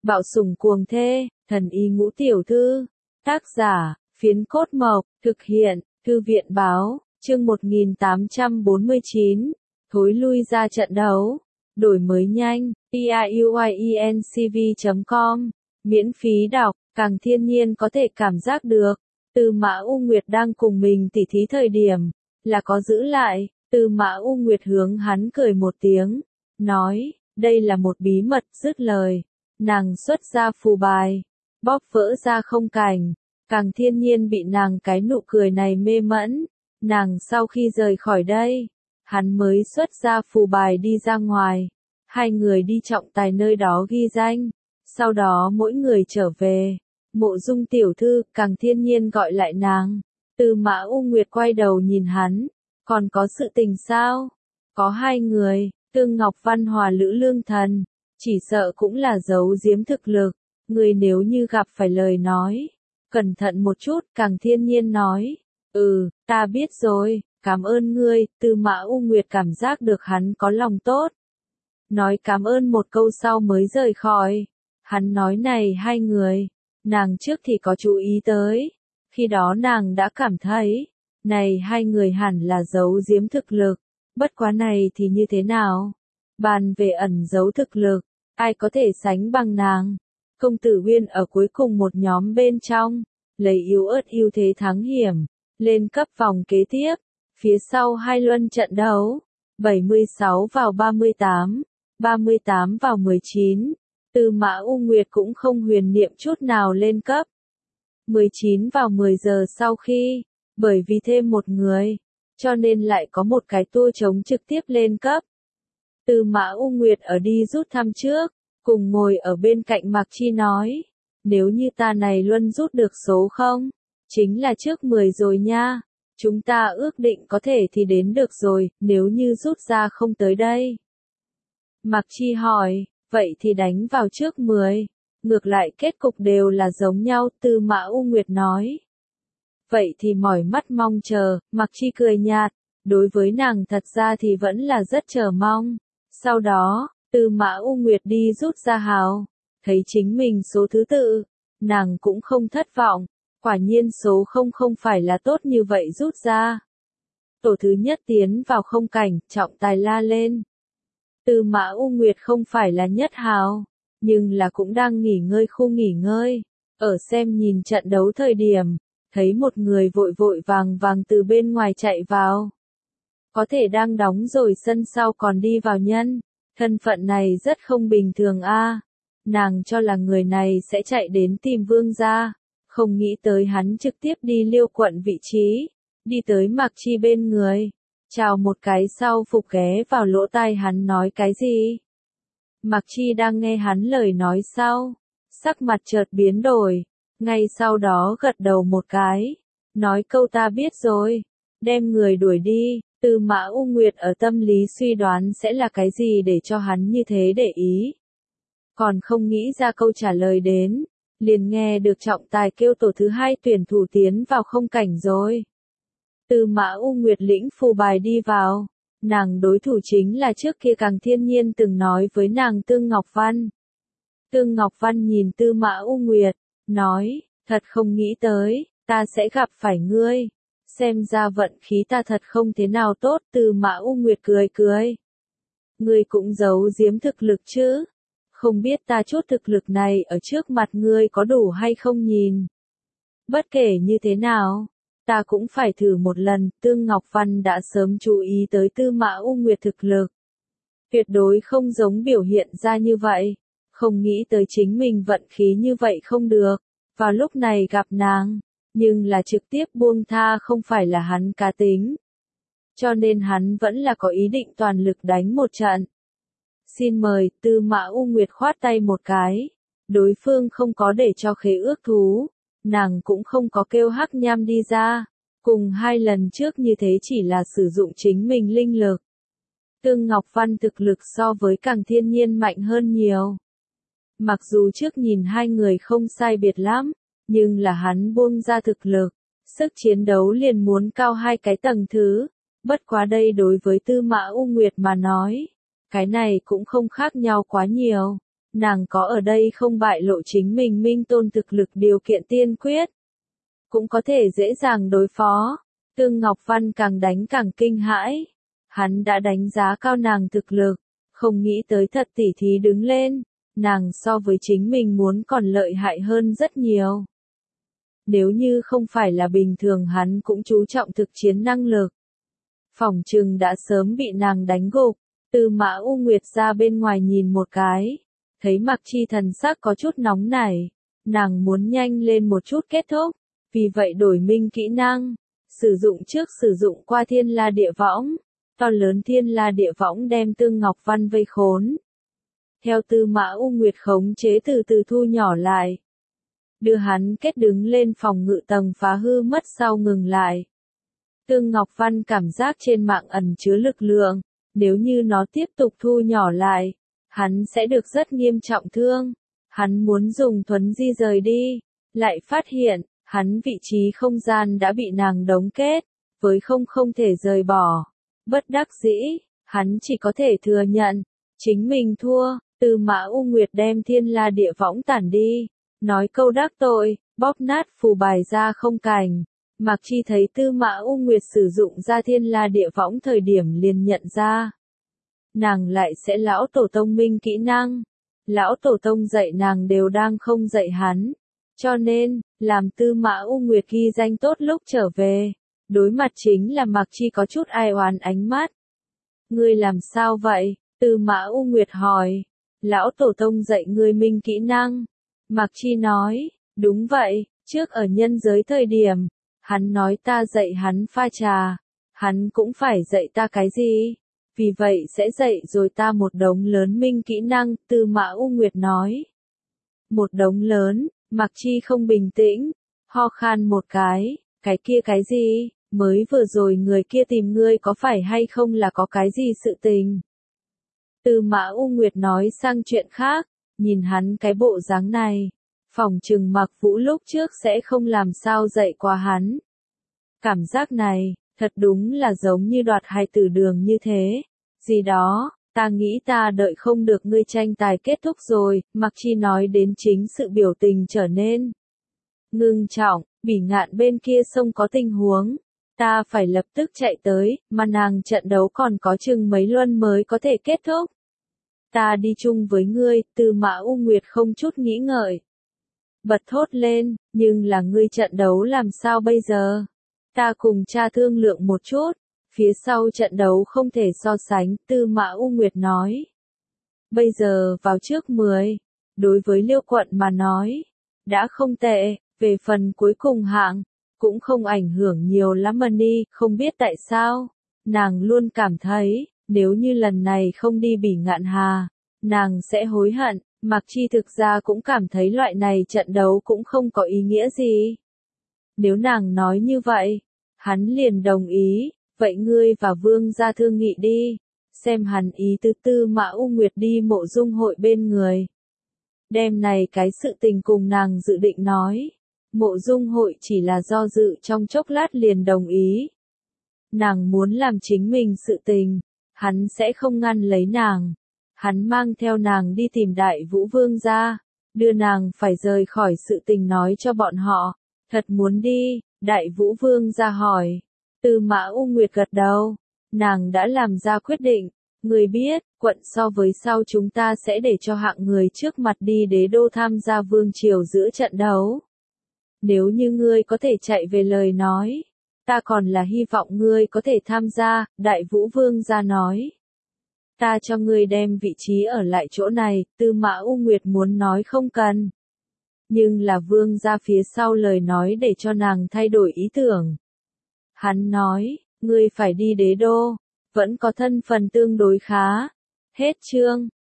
Bạo sủng cuồng thê, thần y ngũ tiểu thư. Tác giả, Phiến Cốt Mộc, thực hiện, Thư viện báo, chương 1849. Thối lui ra trận đấu. Đổi mới nhanh, piuiencv.com. Miễn phí đọc, càng thiên nhiên có thể cảm giác được. Tư Mã U Nguyệt đang cùng mình tỉ thí thời điểm, là có giữ lại. Tư Mã U Nguyệt hướng hắn cười một tiếng, nói, đây là một bí mật. Dứt lời, nàng xuất ra phù bài, bóp vỡ ra không cảnh. Càng thiên nhiên bị nàng cái nụ cười này mê mẫn. Nàng sau khi rời khỏi đây, hắn mới xuất ra phù bài đi ra ngoài. Hai người đi trọng tài nơi đó ghi danh. Sau đó mỗi người trở về. Mộ Dung tiểu thư, Càng thiên nhiên gọi lại nàng. Tư Mã U Nguyệt quay đầu nhìn hắn. Còn có sự tình sao? Có hai người, Tương Ngọc Văn hòa Lữ Lương Thần. Chỉ sợ cũng là giấu giếm thực lực. Người nếu như gặp phải lời nói, cẩn thận một chút. Càng thiên nhiên nói. Ta biết rồi, cảm ơn ngươi. Tư Mã U Nguyệt cảm giác được hắn có lòng tốt. Nói cảm ơn một câu sau mới rời khỏi. Hắn nói này hai người, nàng trước thì có chú ý tới. Khi đó nàng đã cảm thấy, này hai người hẳn là giấu giếm thực lực. Bất quá này thì như thế nào? Bàn về ẩn giấu thực lực, ai có thể sánh bằng nàng? Công tử Uyên ở cuối cùng một nhóm bên trong, lấy yếu ớt ưu thế thắng hiểm, lên cấp vòng kế tiếp. Phía sau hai luân trận đấu, 76 vào 38, 38 vào 19. Tư Mã U Nguyệt cũng không huyền niệm chút nào lên cấp. 19 vào 10 giờ sau khi, bởi vì thêm một người, cho nên lại có một cái tour trống trực tiếp lên cấp. Tư Mã U Nguyệt ở đi rút thăm trước, cùng ngồi ở bên cạnh Mạc Chi nói, nếu như ta này luân rút được số không, chính là trước 10 rồi nha. Chúng ta ước định có thể thì đến được rồi, nếu như rút ra không tới đây. Mạc Chi hỏi, vậy thì đánh vào trước 10. Ngược lại kết cục đều là giống nhau. Tư Mã U Nguyệt nói. Vậy thì mỏi mắt mong chờ. Mạc Chi cười nhạt. Đối với nàng thật ra thì vẫn là rất chờ mong. Sau đó, Tư Mã U Nguyệt đi rút ra hào. Thấy chính mình số thứ tự. Nàng cũng không thất vọng. Quả nhiên số không phải là tốt như vậy rút ra. Tổ thứ nhất tiến vào không cảnh, trọng tài la lên. Tư Mã U Nguyệt không phải là nhất hào, nhưng là cũng đang nghỉ ngơi khu nghỉ ngơi. Ở xem nhìn trận đấu thời điểm, thấy một người vội vội vàng từ bên ngoài chạy vào. Có thể đang đóng rồi sân sau còn đi vào nhân. Thân phận này rất không bình thường a. Nàng cho là người này sẽ chạy đến tìm vương gia. Không nghĩ tới hắn trực tiếp đi Liêu quận vị trí. Đi tới Mạc Chi bên người. Chào một cái sau phục ghé vào lỗ tai hắn nói cái gì. Mạc Chi đang nghe hắn lời nói sau. Sắc mặt chợt biến đổi. Ngay sau đó gật đầu một cái. Nói câu ta biết rồi. Đem người đuổi đi. Tư Mã U Nguyệt ở tâm lý suy đoán sẽ là cái gì để cho hắn như thế để ý. Còn không nghĩ ra câu trả lời đến. Liền nghe được trọng tài kêu tổ thứ hai tuyển thủ tiến vào không cảnh rồi. Tư Mã U Nguyệt lĩnh phù bài đi vào. Nàng đối thủ chính là trước kia Càng thiên nhiên từng nói với nàng Tương Ngọc Văn. Tương Ngọc Văn nhìn Tư Mã U Nguyệt, nói, thật không nghĩ tới, ta sẽ gặp phải ngươi. Xem ra vận khí ta thật không thế nào tốt. Tư Mã U Nguyệt cười. Ngươi cũng giấu giếm thực lực chứ. Không biết ta chút thực lực này ở trước mặt ngươi có đủ hay không nhìn. Bất kể như thế nào, ta cũng phải thử một lần. Tương Ngọc Văn đã sớm chú ý tới Tư Mã U Nguyệt thực lực. Tuyệt đối không giống biểu hiện ra như vậy. Không nghĩ tới chính mình vận khí như vậy không được. Vào lúc này gặp nàng, nhưng là trực tiếp buông tha không phải là hắn cá tính. Cho nên hắn vẫn là có ý định toàn lực đánh một trận. Xin mời. Tư Mã U Nguyệt khoát tay một cái. Đối phương không có để cho khế ước thú. Nàng cũng không có kêu Hắc Nham đi ra. Cùng hai lần trước như thế chỉ là sử dụng chính mình linh lực. Tương Ngọc Văn thực lực so với Càng thiên nhiên mạnh hơn nhiều. Mặc dù trước nhìn hai người không sai biệt lắm, nhưng là hắn buông ra thực lực. Sức chiến đấu liền muốn cao hai cái tầng thứ. Bất quá đây đối với Tư Mã U Nguyệt mà nói, cái này cũng không khác nhau quá nhiều. nàng có ở đây không bại lộ chính mình Minh Tôn thực lực điều kiện tiên quyết, cũng có thể dễ dàng đối phó. Tương Ngọc Văn càng đánh càng kinh hãi. Hắn đã đánh giá cao nàng thực lực, không nghĩ tới thật tỉ thí đứng lên, nàng so với chính mình muốn còn lợi hại hơn rất nhiều. Nếu như không phải là bình thường hắn cũng chú trọng thực chiến năng lực, phỏng chừng đã sớm bị nàng đánh gục. Tư Mã U Nguyệt ra bên ngoài nhìn một cái, thấy Mạc Chi thần sắc có chút nóng nảy, nàng muốn nhanh lên một chút kết thúc, vì vậy đổi minh kỹ năng, sử dụng qua Thiên La Địa Võng, to lớn Thiên La Địa Võng đem Tương Ngọc Văn vây khốn. Theo Tư Mã U Nguyệt khống chế từ từ thu nhỏ lại, đưa hắn kết đứng lên phòng ngự tầng phá hư mất sau ngừng lại. Tương Ngọc Văn cảm giác trên mạng ẩn chứa lực lượng, nếu như nó tiếp tục thu nhỏ lại, hắn sẽ được rất nghiêm trọng thương. Hắn muốn dùng thuấn di rời đi, lại phát hiện, hắn vị trí không gian đã bị nàng đóng kết, với không thể rời bỏ. Bất đắc dĩ, hắn chỉ có thể thừa nhận, chính mình thua. Tư Mã U Nguyệt đem Thiên La Địa Võng tản đi, nói câu đắc tội, bóp nát phù bài ra không cành. Mạc Chi thấy Tư Mã U Nguyệt sử dụng ra Thiên La Địa Võng thời điểm liền nhận ra. Nàng lại sẽ lão tổ tông minh kỹ năng. Lão tổ tông dạy nàng đều đang không dạy hắn. Cho nên, làm Tư Mã U Nguyệt ghi danh tốt lúc trở về. Đối mặt chính là Mạc Chi có chút ai oán ánh mắt. Ngươi làm sao vậy? Tư Mã U Nguyệt hỏi. Lão tổ tông dạy ngươi minh kỹ năng. Mạc Chi nói, đúng vậy, trước ở nhân giới thời điểm, hắn nói ta dạy hắn pha trà, hắn cũng phải dạy ta cái gì? Vì vậy sẽ dạy rồi ta một đống lớn minh kỹ năng, Tư Mã U Nguyệt nói. Một đống lớn, Mạc Chi không bình tĩnh, ho khan một cái kia cái gì, mới vừa rồi người kia tìm ngươi có phải hay không là có cái gì sự tình? Tư Mã U Nguyệt nói sang chuyện khác, nhìn hắn cái bộ dáng này, phỏng chừng Mạc Vũ lúc trước sẽ không làm sao dạy qua hắn. Cảm giác này, thật đúng là giống như đoạt hài tử đường như thế. Gì đó, ta nghĩ ta đợi không được ngươi tranh tài kết thúc rồi, Mạc Chi nói đến chính sự biểu tình trở nên ngưng trọng. Bỉ Ngạn bên kia sông có tình huống, ta phải lập tức chạy tới, mà nàng trận đấu còn có chừng mấy luân mới có thể kết thúc. Ta đi chung với ngươi, Tư Mã U Nguyệt không chút nghĩ ngợi. Bật thốt lên, nhưng là ngươi trận đấu làm sao bây giờ? Ta cùng cha thương lượng một chút, phía sau trận đấu không thể so sánh, Tư Mã U Nguyệt nói. Bây giờ vào trước 10, đối với Liêu quận mà nói, đã không tệ, về phần cuối cùng hạng, cũng không ảnh hưởng nhiều lắm đi, không biết tại sao, nàng luôn cảm thấy, nếu như lần này không đi Bỉ Ngạn Hà, nàng sẽ hối hận. Mạc Chi thực ra cũng cảm thấy loại này trận đấu cũng không có ý nghĩa gì. Nếu nàng nói như vậy, hắn liền đồng ý, vậy ngươi và Vương gia thương nghị đi, xem hắn ý tứ. Tư Mã U Nguyệt đi Mộ Dung hội bên người. Đêm này cái sự tình cùng nàng dự định nói, Mộ Dung hội chỉ là do dự trong chốc lát liền đồng ý. Nàng muốn làm chính mình sự tình, hắn sẽ không ngăn lấy nàng. Hắn mang theo nàng đi tìm Đại Vũ Vương gia, đưa nàng phải rời khỏi sự tình nói cho bọn họ. Thật muốn đi, Đại Vũ Vương gia hỏi. Tư Mã U Nguyệt gật đầu, nàng đã làm ra quyết định. Người biết, quận so với sau chúng ta sẽ để cho hạng người trước mặt đi đế đô tham gia vương triều giữa trận đấu. Nếu như ngươi có thể chạy về lời nói, ta còn là hy vọng ngươi có thể tham gia, Đại Vũ Vương gia nói. Ta cho ngươi đem vị trí ở lại chỗ này, Tư Mã U Nguyệt muốn nói không cần. Nhưng là Vương gia phía sau lời nói để cho nàng thay đổi ý tưởng. Hắn nói, ngươi phải đi đế đô, vẫn có thân phần tương đối khá. Hết chương.